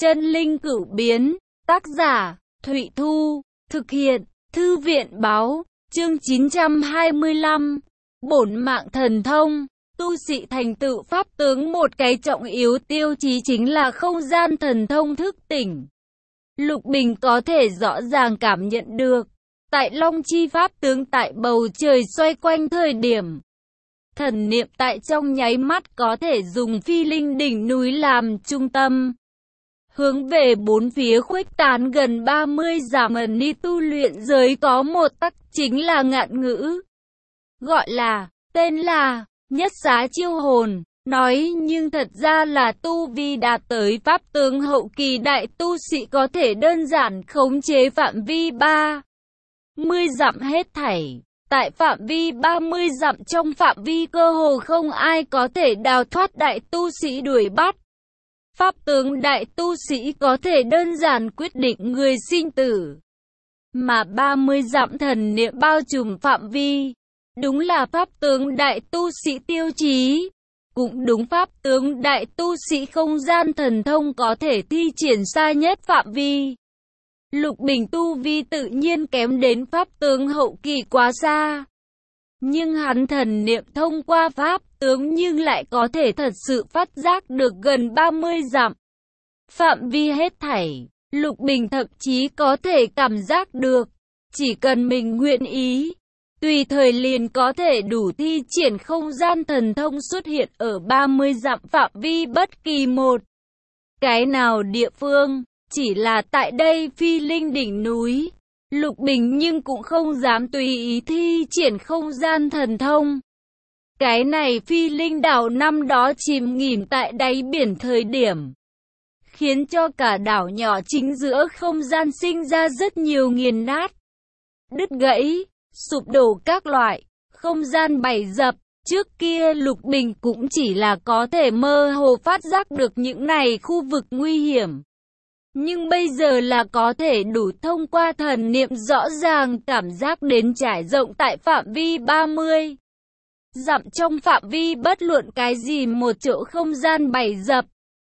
Chân linh cửu biến, tác giả, Thụy Thu, thực hiện, Thư viện báo, chương 925, bổn mạng thần thông. Tu sĩ thành tựu pháp tướng một cái trọng yếu tiêu chí chính là không gian thần thông thức tỉnh. Lục Bình có thể rõ ràng cảm nhận được, tại Long Chi pháp tướng tại bầu trời xoay quanh thời điểm. Thần niệm tại trong nháy mắt có thể dùng phi linh đỉnh núi làm trung tâm. Hướng về bốn phía khuếch tán gần 30 dặm. Ni tu luyện giới có một tắc chính là ngạn ngữ. Gọi là, tên là, nhất xá chiêu hồn. Nói nhưng thật ra là tu vi đạt tới pháp tướng hậu kỳ đại tu sĩ có thể đơn giản khống chế phạm vi 30 dặm hết thảy. Tại phạm vi 30 dặm trong phạm vi cơ hồ không ai có thể đào thoát đại tu sĩ đuổi bắt. Pháp tướng đại tu sĩ có thể đơn giản quyết định người sinh tử. Mà 30 dặm thần niệm bao trùm phạm vi, đúng là pháp tướng đại tu sĩ tiêu chí. Cũng đúng pháp tướng đại tu sĩ không gian thần thông có thể thi triển xa nhất phạm vi. Lục Bình tu vi tự nhiên kém đến pháp tướng hậu kỳ quá xa. Nhưng hắn thần niệm thông qua pháp tướng nhưng lại có thể thật sự phát giác được gần 30 dặm. Phạm vi hết thảy, Lục Bình thậm chí có thể cảm giác được. Chỉ cần mình nguyện ý, tùy thời liền có thể đủ thi triển không gian thần thông xuất hiện ở 30 dặm phạm vi bất kỳ một cái nào địa phương. Chỉ là tại đây phi linh đỉnh núi, Lục Bình nhưng cũng không dám tùy ý thi triển không gian thần thông. Cái này phi linh đảo năm đó chìm nghỉm tại đáy biển thời điểm, khiến cho cả đảo nhỏ chính giữa không gian sinh ra rất nhiều nghiền nát, đứt gãy, sụp đổ các loại, không gian bày dập. Trước kia Lục Bình cũng chỉ là có thể mơ hồ phát giác được những này khu vực nguy hiểm. Nhưng bây giờ là có thể đủ thông qua thần niệm rõ ràng cảm giác đến trải rộng tại phạm vi 30 dặm trong phạm vi bất luận cái gì một chỗ không gian bày dập.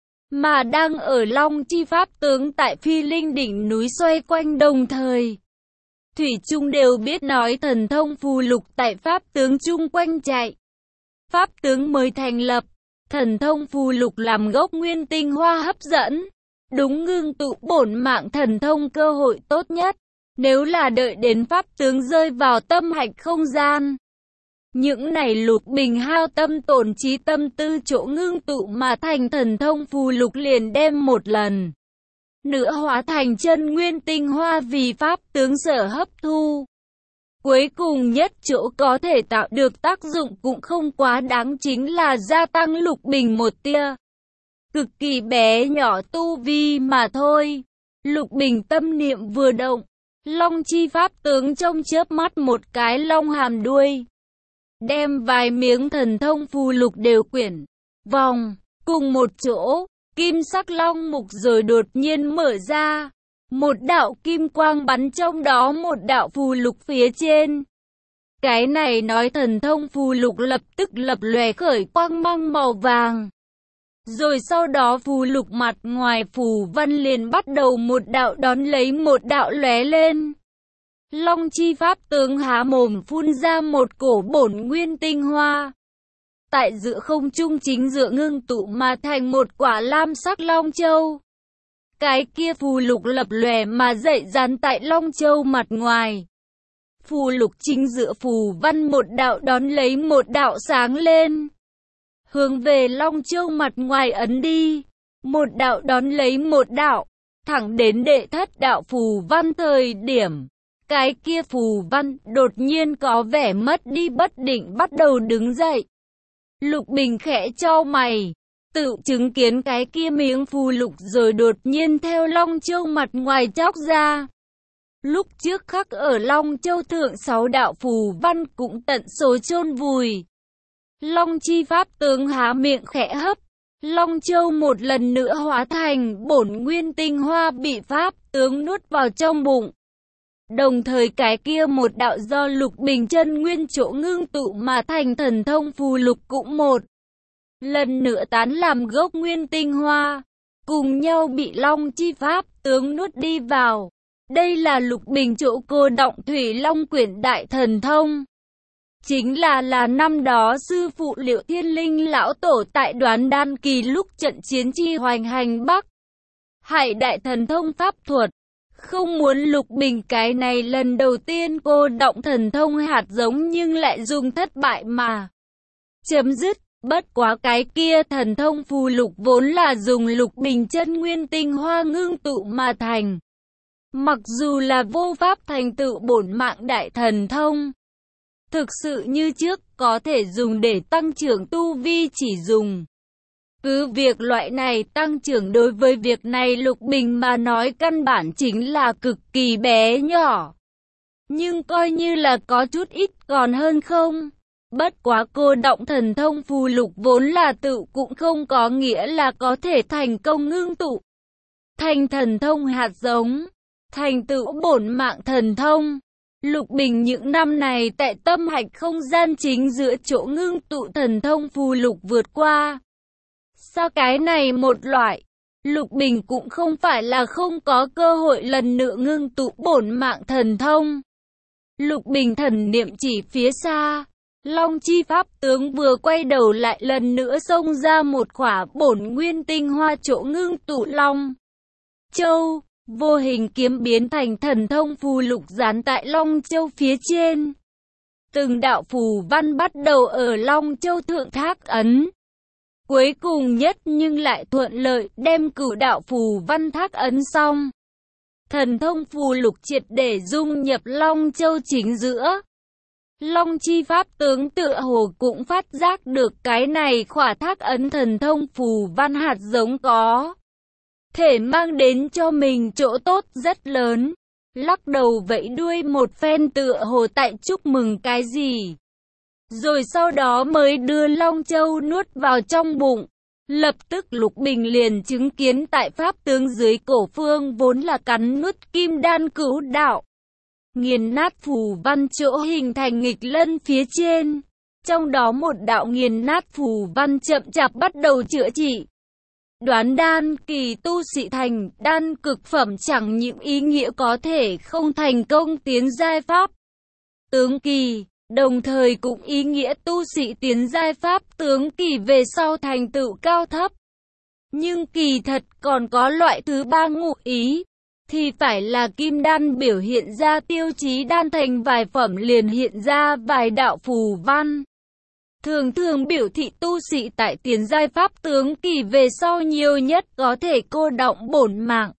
Mà đang ở Long Chi pháp tướng tại phi linh đỉnh núi xoay quanh đồng thời. Thủy chung đều biết nói thần thông phù lục tại pháp tướng chung quanh chạy. Pháp tướng mới thành lập, thần thông phù lục làm gốc nguyên tinh hoa hấp dẫn. Đúng ngưng tụ bổn mạng thần thông cơ hội tốt nhất, nếu là đợi đến pháp tướng rơi vào tâm hạch không gian. Những này Lục Bình hao tâm tổn trí tâm tư chỗ ngưng tụ mà thành thần thông phù lục liền đem một lần nữa hóa thành chân nguyên tinh hoa vì pháp tướng sở hấp thu. Cuối cùng nhất chỗ có thể tạo được tác dụng cũng không quá đáng chính là gia tăng Lục Bình một tia cực kỳ bé nhỏ tu vi mà thôi. Lục Bình tâm niệm vừa động, Long Chi pháp tướng trong chớp mắt một cái long hàm đuôi, đem vài miếng thần thông phù lục đều quyển vòng cùng một chỗ. Kim sắc long mục rồi đột nhiên mở ra, một đạo kim quang bắn trong đó một đạo phù lục phía trên. Cái này nói thần thông phù lục lập tức lập lòe khởi quang mang màu vàng. Rồi sau đó phù lục mặt ngoài phù văn liền bắt đầu một đạo đón lấy một đạo lóe lên. Long Chi pháp tướng há mồm phun ra một cổ bổn nguyên tinh hoa. Tại giữa không trung chính giữa ngưng tụ mà thành một quả lam sắc long châu. Cái kia phù lục lập lòe mà dậy dán tại long châu mặt ngoài. Phù lục chính giữa phù văn một đạo đón lấy một đạo sáng lên. Hướng về long châu mặt ngoài ấn đi. Một đạo đón lấy một đạo. Thẳng đến đệ thất đạo phù văn thời điểm. Cái kia phù văn đột nhiên có vẻ mất đi bất định bắt đầu đứng dậy. Lục Bình khẽ chau mày, tự chứng kiến cái kia miếng phù lục rồi đột nhiên theo long châu mặt ngoài chóc ra. Lúc trước khắc ở long châu thượng 6 đạo phù văn cũng tận số chôn vùi. Long Chi pháp tướng há miệng khẽ hấp, long châu một lần nữa hóa thành bổn nguyên tinh hoa bị pháp tướng nuốt vào trong bụng. Đồng thời cái kia một đạo do Lục Bình chân nguyên chỗ ngưng tụ mà thành thần thông phù lục cũng một lần nữa tán làm gốc nguyên tinh hoa. cùng nhau bị Long Chi Pháp tướng nuốt đi vào. Đây là Lục Bình chỗ cô động Thủy Long Quyển Đại Thần Thông. Chính là năm đó sư phụ Liệu Thiên Linh lão tổ tại Đoán Đan Kỳ lúc trận chiến chi hoành hành Bắc Hải Đại Thần Thông pháp thuật. Không muốn Lục Bình cái này lần đầu tiên cô động thần thông hạt giống nhưng lại dùng thất bại mà chấm dứt. Bất quá cái kia thần thông phù lục vốn là dùng Lục Bình chân nguyên tinh hoa ngưng tụ mà thành. Mặc dù là vô pháp thành tựu bổn mạng đại thần thông, thực sự như trước có thể dùng để tăng trưởng tu vi chỉ dùng. Cứ việc loại này tăng trưởng đối với việc này Lục Bình mà nói căn bản chính là cực kỳ bé nhỏ. Nhưng coi như là có chút ít còn hơn không. Bất quá cô động thần thông phù lục vốn là tự cũng không có nghĩa là có thể thành công ngưng tụ thành thần thông hạt giống, thành tựu bổn mạng thần thông. Lục Bình những năm này tại tâm hạch không gian chính giữa chỗ ngưng tụ thần thông phù lục vượt qua. Sao cái này một loại, Lục Bình cũng không phải là không có cơ hội lần nữa ngưng tụ bổn mạng thần thông. Lục Bình thần niệm chỉ phía xa, Long Chi Pháp tướng vừa quay đầu lại lần nữa xông ra một khỏa bổn nguyên tinh hoa chỗ ngưng tụ Long Châu, vô hình kiếm biến thành thần thông phù lục dán tại Long Châu phía trên. Từng đạo phù văn bắt đầu ở Long Châu thượng thác ấn. Cuối cùng nhất nhưng lại thuận lợi đem cửu đạo phù văn thác ấn xong. Thần thông phù lục triệt để dung nhập Long Châu chính giữa. Long Chi Pháp tướng tựa hồ cũng phát giác được cái này khỏa thác ấn thần thông phù văn hạt giống có thể mang đến cho mình chỗ tốt rất lớn. Lắc đầu vẫy đuôi một phen tựa hồ tại chúc mừng cái gì. Rồi sau đó mới đưa Long Châu nuốt vào trong bụng. Lập tức Lục Bình liền chứng kiến tại pháp tướng dưới cổ phương vốn là cắn nuốt kim đan cửu đạo. Nghiền nát phù văn chỗ hình thành nghịch lân phía trên. Trong đó một đạo nghiền nát phù văn chậm chạp bắt đầu chữa trị. Đoán đan kỳ tu sĩ thành đan cực phẩm chẳng những ý nghĩa có thể không thành công tiến giai pháp tướng kỳ, đồng thời cũng ý nghĩa tu sĩ tiến giai pháp tướng kỳ về sau thành tựu cao thấp. Nhưng kỳ thật còn có loại thứ ba ngụ ý, thì phải là kim đan biểu hiện ra tiêu chí đan thành vài phẩm liền hiện ra vài đạo phù văn. Thường thường biểu thị tu sĩ tại tiến giai pháp tướng kỳ về sau nhiều nhất có thể cô động bổn mạng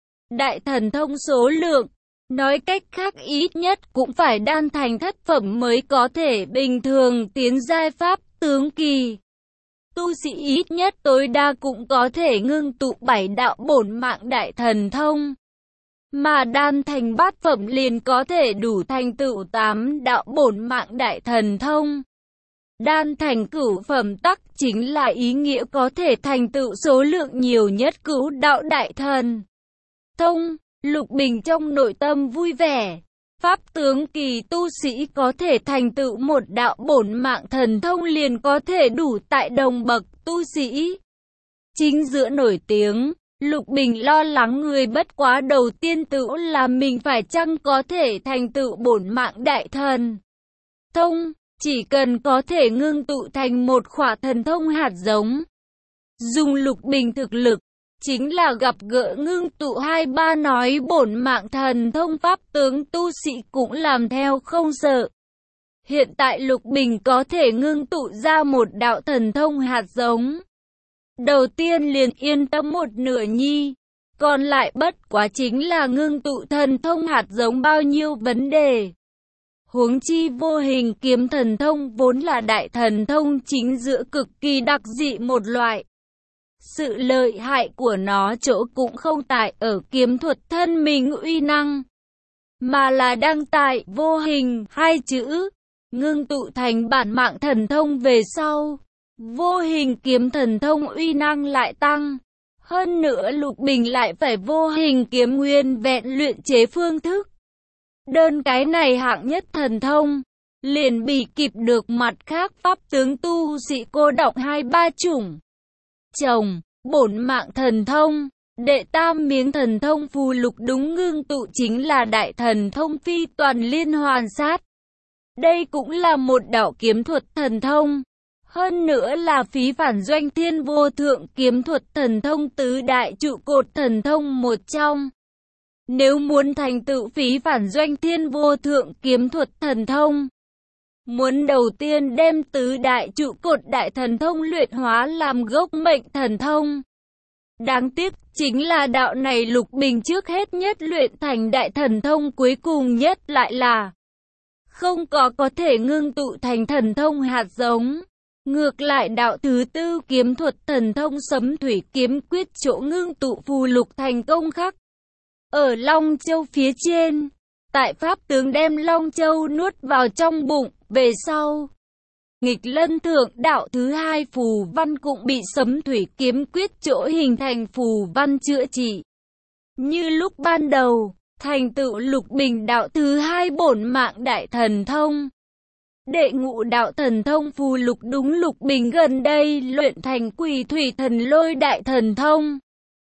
đại thần thông số lượng. Nói cách khác ít nhất cũng phải đan thành thất phẩm mới có thể bình thường tiến giai pháp tướng kỳ. Tu sĩ ít nhất tối đa cũng có thể ngưng tụ 7 đạo bổn mạng đại thần thông. Mà đan thành bát phẩm liền có thể đủ thành tựu 8 đạo bổn mạng đại thần thông. Đan thành cửu phẩm tắc chính là ý nghĩa có thể thành tựu số lượng nhiều nhất cửu đạo đại thần thông. Lục Bình trong nội tâm vui vẻ. Pháp tướng kỳ tu sĩ có thể thành tựu một đạo bổn mạng thần thông liền có thể đủ tại đồng bậc tu sĩ chính giữa nổi tiếng. Lục Bình lo lắng người bất quá đầu tiên tự là mình phải chăng có thể thành tựu bổn mạng đại thần thông. Chỉ cần có thể ngưng tụ thành một khỏa thần thông hạt giống. Dùng Lục Bình thực lực, chính là gặp gỡ ngưng tụ 2-3 nói bổn mạng thần thông pháp tướng tu sĩ cũng làm theo không sợ. Hiện tại Lục Bình có thể ngưng tụ ra một đạo thần thông hạt giống. Đầu tiên liền yên tâm một nửa nhi, còn lại bất quá chính là ngưng tụ thần thông hạt giống bao nhiêu vấn đề. Huống chi vô hình kiếm thần thông vốn là đại thần thông chính giữa cực kỳ đặc dị một loại. Sự lợi hại của nó chỗ cũng không tại ở kiếm thuật thân mình uy năng, mà là đang tại vô hình hai chữ, ngưng tụ thành bản mạng thần thông về sau. Vô hình kiếm thần thông uy năng lại tăng. Hơn nữa Lục Bình lại phải vô hình kiếm nguyên vẹn luyện chế phương thức. Đơn cái này hạng nhất thần thông, liền bị kịp được mặt khác pháp tướng tu sĩ cô động 2-3 chủng. Chồng, Bổn mạng thần thông. Đệ tam miếng thần thông phù lục đúng ngưng tụ chính là đại thần thông phi toàn liên hoàn sát. Đây cũng là một đạo kiếm thuật thần thông. Hơn nữa là phí phản doanh thiên vô thượng kiếm thuật thần thông tứ đại trụ cột thần thông một trong. Nếu muốn thành tựu phí phản doanh thiên vô thượng kiếm thuật thần thông, muốn đầu tiên đem tứ đại trụ cột đại thần thông luyện hóa làm gốc mệnh thần thông. Đáng tiếc chính là đạo này Lục Bình trước hết nhất luyện thành đại thần thông cuối cùng nhất lại là không có thể ngưng tụ thành thần thông hạt giống. Ngược lại đạo thứ tư kiếm thuật thần thông Sấm Thủy Kiếm Quyết chỗ ngưng tụ phù lục thành công khắc. Ở Long Châu phía trên, tại pháp tướng đem Long Châu nuốt vào trong bụng, về sau. Nghịch Lân Thượng đạo thứ hai phù văn cũng bị Sấm Thủy Kiếm Quyết chỗ hình thành phù văn chữa trị. Như lúc ban đầu, thành tựu Lục Bình đạo thứ hai bổn mạng đại thần thông. Đệ ngũ đạo thần thông phù lục đúng Lục Bình gần đây luyện thành Quỷ Thủy Thần Lôi đại thần thông.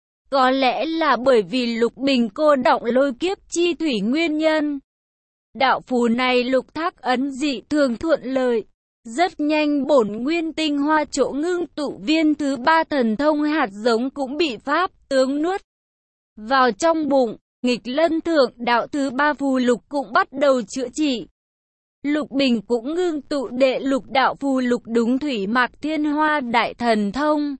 Có lẽ là bởi vì Lục Bình cô động lôi kiếp chi thủy nguyên nhân. Đạo phù này lục thác ấn dị thường thuận lợi. Rất nhanh bổn nguyên tinh hoa chỗ ngưng tụ viên thứ ba thần thông hạt giống cũng bị pháp tướng nuốt vào trong bụng. Nghịch Lân Thượng đạo thứ ba phù lục cũng bắt đầu chữa trị. Lục Bình cũng ngưng tụ đệ lục đạo phù lục đúng Thủy Mạc Thiên Hoa đại thần thông.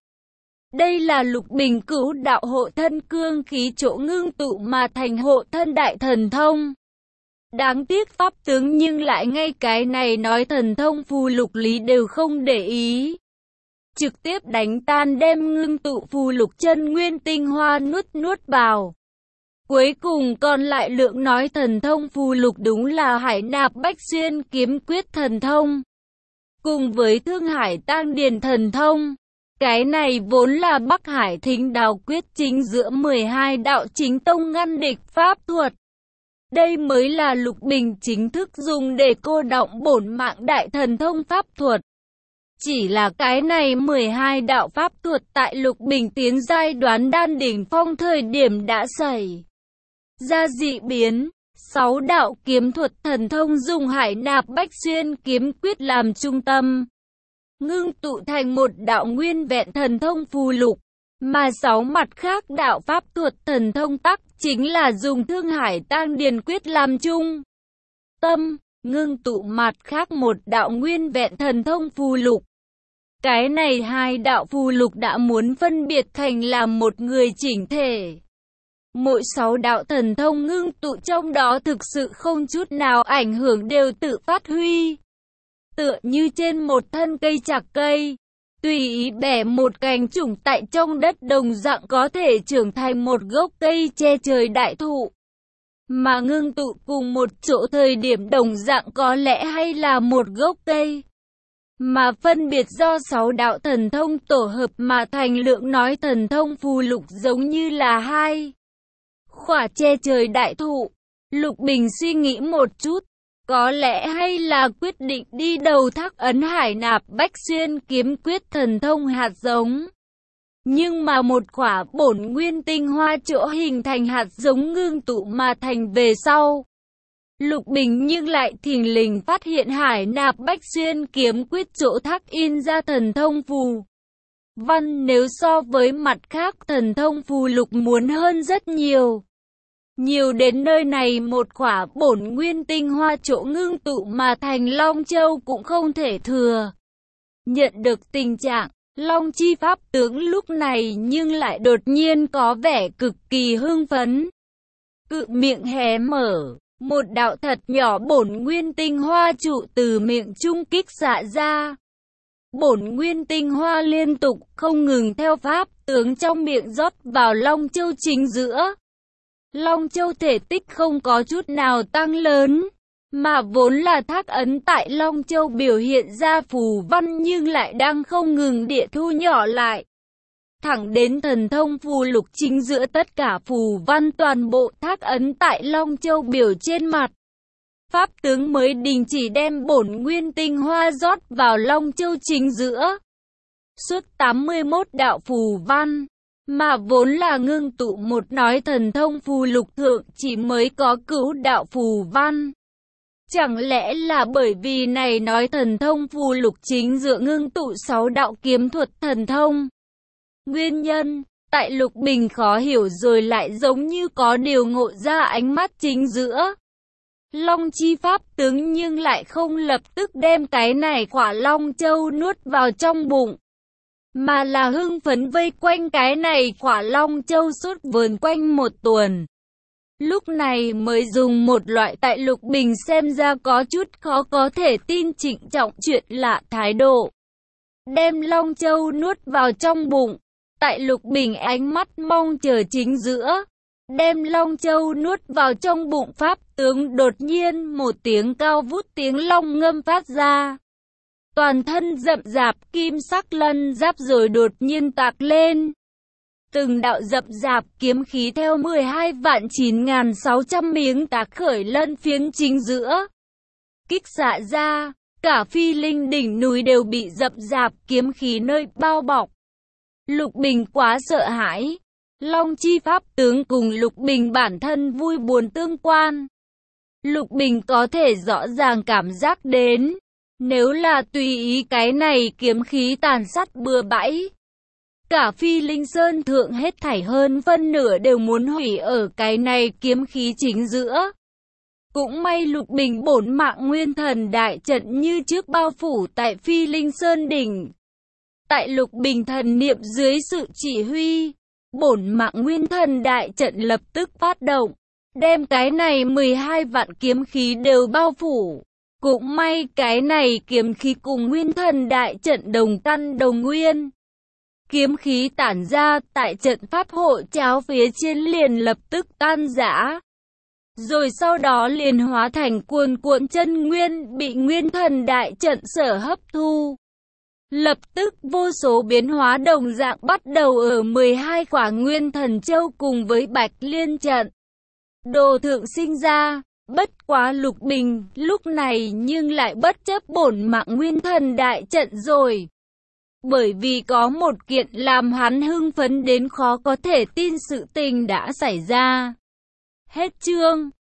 Đây là Lục Bình cửu đạo hộ thân cương khí chỗ ngưng tụ mà thành hộ thân đại thần thông. Đáng tiếc pháp tướng nhưng lại ngay cái này nói thần thông phù lục lý đều không để ý. Trực tiếp đánh tan đem ngưng tụ phù lục chân nguyên tinh hoa nuốt vào. Cuối cùng còn lại lượng nói thần thông phù lục đúng là Hải Nạp Bách Xuyên Kiếm Quyết thần thông. Cùng với Thương Hải Tang Điền thần thông. Cái này vốn là Bắc Hải Thính Đào Quyết chính giữa 12 đạo chính tông ngăn địch pháp thuật. Đây mới là Lục Bình chính thức dùng để cô động bổn mạng đại thần thông pháp thuật. Chỉ là cái này 12 đạo pháp thuật tại Lục Bình tiến giai đoán đan đỉnh phong thời điểm đã xảy ra dị biến. 6 đạo kiếm thuật thần thông dùng Hải Nạp Bách Xuyên Kiếm Quyết làm trung tâm, ngưng tụ thành một đạo nguyên vẹn thần thông phù lục, mà 6 mặt khác đạo pháp thuật thần thông tắc chính là dùng Thương Hải Tang Điền Quyết làm trung tâm, ngưng tụ mặt khác một đạo nguyên vẹn thần thông phù lục. Cái này hai đạo phù lục đã muốn phân biệt thành làm một người chỉnh thể. Mỗi 6 đạo thần thông ngưng tụ trong đó thực sự không chút nào ảnh hưởng đều tự phát huy. Tựa như trên một thân cây chạc cây, tùy ý bẻ một cành chủng tại trong đất đồng dạng có thể trưởng thành một gốc cây che trời đại thụ. Mà ngưng tụ cùng một chỗ thời điểm đồng dạng có lẽ hay là một gốc cây. Mà phân biệt do 6 đạo thần thông tổ hợp mà thành lượng nói thần thông phù lục giống như là hai khỏa che trời đại thụ. Lục Bình suy nghĩ một chút, có lẽ hay là quyết định đi đầu thác ấn Hải Nạp Bách Xuyên Kiếm Quyết thần thông hạt giống. Nhưng mà một khỏa bổn nguyên tinh hoa chỗ hình thành hạt giống ngưng tụ mà thành về sau. Lục Bình nhưng lại thình lình phát hiện Hải Nạp Bách Xuyên Kiếm Quyết chỗ thác in ra thần thông phù văn nếu so với mặt khác thần thông phù lục muốn hơn rất nhiều. Nhiều đến nơi này một khỏa bổn nguyên tinh hoa chỗ ngưng tụ mà thành Long Châu cũng không thể thừa nhận được tình trạng. Long chi pháp tướng lúc này nhưng lại đột nhiên có vẻ cực kỳ hưng phấn. Cự miệng hé mở, một đạo thật nhỏ bổn nguyên tinh hoa trụ từ miệng trung kích xạ ra. Bổn nguyên tinh hoa liên tục không ngừng theo pháp tướng trong miệng rót vào Long Châu chính giữa. Long Châu thể tích không có chút nào tăng lớn, mà vốn là thác ấn tại Long Châu biểu hiện ra phù văn nhưng lại đang không ngừng địa thu nhỏ lại. Thẳng đến thần thông phù lục chính giữa tất cả phù văn toàn bộ thác ấn tại Long Châu biểu trên mặt. Pháp tướng mới đình chỉ đem bổn nguyên tinh hoa rót vào Long Châu chính giữa. suốt 81 đạo phù văn, mà vốn là ngưng tụ một nói thần thông phù lục thượng chỉ mới có cửu đạo phù văn. Chẳng lẽ là bởi vì này nói thần thông phù lục chính dựa ngưng tụ 6 đạo kiếm thuật thần thông? Nguyên nhân, tại Lục Bình khó hiểu rồi lại giống như có điều ngộ ra ánh mắt chính giữa Long chi pháp tướng, nhưng lại không lập tức đem cái này quả Long Châu nuốt vào trong bụng, mà là hưng phấn vây quanh cái này quả Long Châu suốt vờn quanh một tuần. Lúc này mới dùng một loại tại Lục Bình xem ra có chút khó có thể tin trịnh trọng chuyện lạ thái độ, đem Long Châu nuốt vào trong bụng. Tại Lục Bình ánh mắt mong chờ chính giữa đem Long Châu nuốt vào trong bụng pháp tướng, đột nhiên một tiếng cao vút tiếng long ngâm phát ra. Toàn thân rậm rạp kim sắc lân giáp rồi đột nhiên tạc lên. Từng đạo rậm rạp kiếm khí theo 12.9.600 miếng tạc khởi lân phiến chính giữa kích xạ ra, cả Phi Linh đỉnh núi đều bị rậm rạp kiếm khí nơi bao bọc. Lục Bình quá sợ hãi. Long chi pháp tướng cùng Lục Bình bản thân vui buồn tương quan. Lục Bình có thể rõ ràng cảm giác đến, nếu là tùy ý cái này kiếm khí tàn sát bừa bãi, cả Phi Linh Sơn thượng hết thảy hơn phân nửa đều muốn hủy ở cái này kiếm khí chính giữa. Cũng may Lục Bình bổn mạng nguyên thần đại trận như trước bao phủ tại Phi Linh Sơn đỉnh. Tại Lục Bình thần niệm dưới sự chỉ huy, bổn mạng nguyên thần đại trận lập tức phát động, đem cái này 12 vạn kiếm khí đều bao phủ. Cũng may cái này kiếm khí cùng nguyên thần đại trận đồng căn đồng nguyên. Kiếm khí tản ra tại trận pháp hộ cháo phía trên liền lập tức tan rã. Rồi sau đó liền hóa thành cuồn cuộn chân nguyên bị nguyên thần đại trận sở hấp thu. Lập tức vô số biến hóa đồng dạng bắt đầu ở 12 quả nguyên thần châu cùng với Bạch Liên trận. Đồ thượng sinh ra, bất quá Lục Bình lúc này nhưng lại bất chấp bổn mạng nguyên thần đại trận rồi. Bởi vì có một kiện làm hắn hưng phấn đến khó có thể tin sự tình đã xảy ra. Hết chương.